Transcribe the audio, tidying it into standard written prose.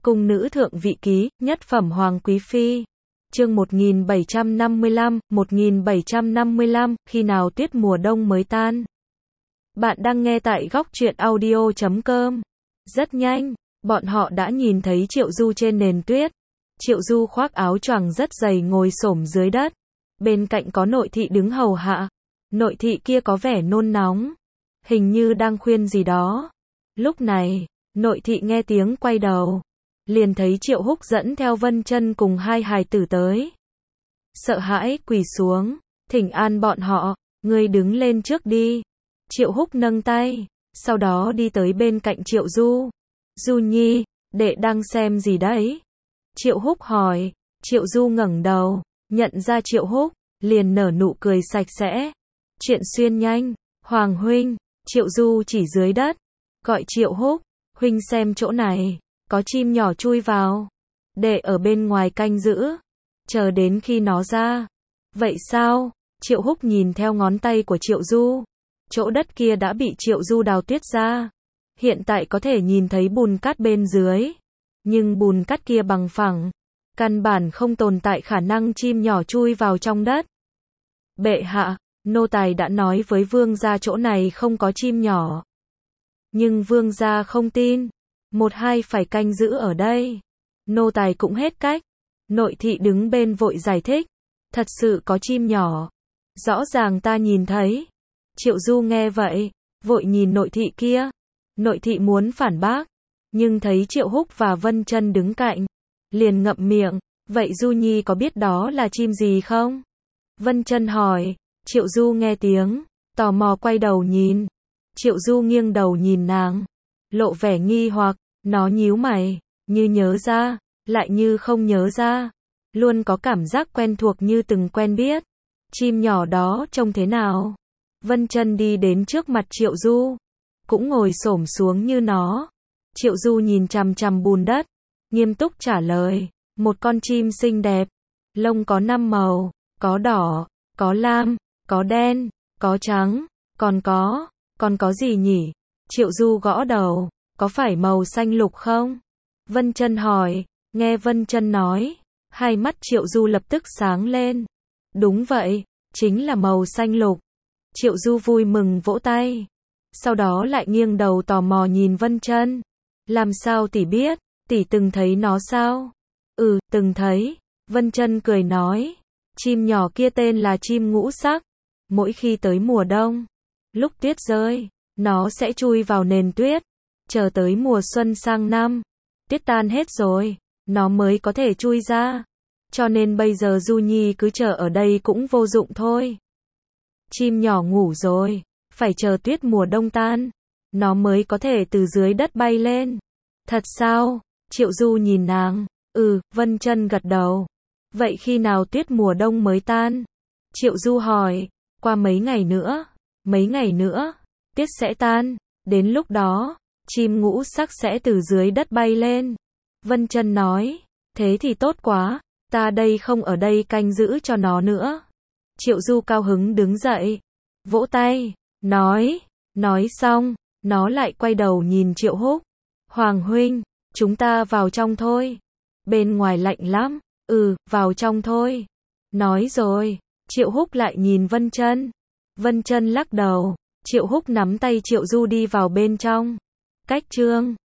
Cung nữ thượng vị ký, nhất phẩm hoàng quý phi. Chương 1755, khi nào tuyết mùa đông mới tan. Bạn đang nghe tại góc truyện audio.com. Rất nhanh, bọn họ đã nhìn thấy Triệu Du trên nền tuyết. Triệu Du khoác áo choàng rất dày ngồi xổm dưới đất. Bên cạnh có nội thị đứng hầu hạ. Nội thị kia có vẻ nôn nóng, hình như đang khuyên gì đó. Lúc này, nội thị nghe tiếng quay đầu, liền thấy Triệu Húc dẫn theo Vân Chân cùng hai hài tử tới. Sợ hãi quỳ xuống, thỉnh an bọn họ, ngươi đứng lên trước đi. Triệu Húc nâng tay, sau đó đi tới bên cạnh Triệu Du. Du Nhi, đệ đang xem gì đấy? Triệu Húc hỏi. Triệu Du ngẩng đầu, nhận ra Triệu Húc, liền nở nụ cười sạch sẽ. Chuyện xuyên nhanh, Hoàng huynh. Triệu Du chỉ dưới đất, gọi Triệu Húc, huynh xem chỗ này, có chim nhỏ chui vào. Đệ ở bên ngoài canh giữ, chờ đến khi nó ra. Vậy sao? Triệu Húc nhìn theo ngón tay của Triệu Du. Chỗ đất kia đã bị Triệu Du đào tuyết ra. Hiện tại có thể nhìn thấy bùn cát bên dưới. Nhưng bùn cát kia bằng phẳng, căn bản không tồn tại khả năng chim nhỏ chui vào trong đất. Bệ hạ, nô tài đã nói với vương gia chỗ này không có chim nhỏ. Nhưng vương gia không tin. Một hai phải canh giữ ở đây. Nô tài cũng hết cách. Nội thị đứng bên vội giải thích. Thật sự có chim nhỏ. Rõ ràng ta nhìn thấy. Triệu Du nghe vậy, vội nhìn nội thị kia. Nội thị muốn phản bác, nhưng thấy Triệu Húc và Vân Chân đứng cạnh, liền ngậm miệng. Vậy Du Nhi có biết đó là chim gì không? Vân Chân hỏi. Triệu Du nghe tiếng, tò mò quay đầu nhìn. Triệu Du nghiêng đầu nhìn nàng, lộ vẻ nghi hoặc. Nó nhíu mày, như nhớ ra, lại như không nhớ ra. Luôn có cảm giác quen thuộc như từng quen biết. Chim nhỏ đó trông thế nào? Vân Chân đi đến trước mặt Triệu Du, cũng ngồi xổm xuống như nó. Triệu Du nhìn chằm chằm bùn đất, nghiêm túc trả lời. Một con chim xinh đẹp, lông có 5 màu, có đỏ, có lam, có đen, có trắng, còn có gì nhỉ? Triệu Du gõ đầu. Có phải màu xanh lục không? Vân Chân hỏi. Nghe Vân Chân nói, hai mắt Triệu Du lập tức sáng lên. Đúng vậy, chính là màu xanh lục. Triệu Du vui mừng vỗ tay. Sau đó lại nghiêng đầu tò mò nhìn Vân Chân. Làm sao tỷ biết? Tỷ từng thấy nó sao? Ừ, từng thấy. Vân Chân cười nói. Chim nhỏ kia tên là chim ngũ sắc. Mỗi khi tới mùa đông, lúc tuyết rơi, nó sẽ chui vào nền tuyết. Chờ tới mùa xuân sang năm, tuyết tan hết rồi, nó mới có thể chui ra. Cho nên bây giờ Du Nhi cứ chờ ở đây cũng vô dụng thôi. Chim nhỏ ngủ rồi, phải chờ tuyết mùa đông tan, nó mới có thể từ dưới đất bay lên. Thật sao? Triệu Du nhìn nàng. Ừ, Vân Chân gật đầu. Vậy khi nào tuyết mùa đông mới tan? Triệu Du hỏi. Qua mấy ngày nữa. Mấy ngày nữa, tuyết sẽ tan. Đến lúc đó, chim ngũ sắc sẽ từ dưới đất bay lên. Vân Chân nói. Thế thì tốt quá, ta đây không ở đây canh giữ cho nó nữa. Triệu Du cao hứng đứng dậy, vỗ tay, nói xong, nó lại quay đầu nhìn Triệu Húc. Hoàng huynh, chúng ta vào trong thôi. Bên ngoài lạnh lắm. Ừ, vào trong thôi. Nói rồi, Triệu Húc lại nhìn Vân Chân. Vân Chân lắc đầu. Triệu Húc nắm tay Triệu Du đi vào bên trong. Cách chương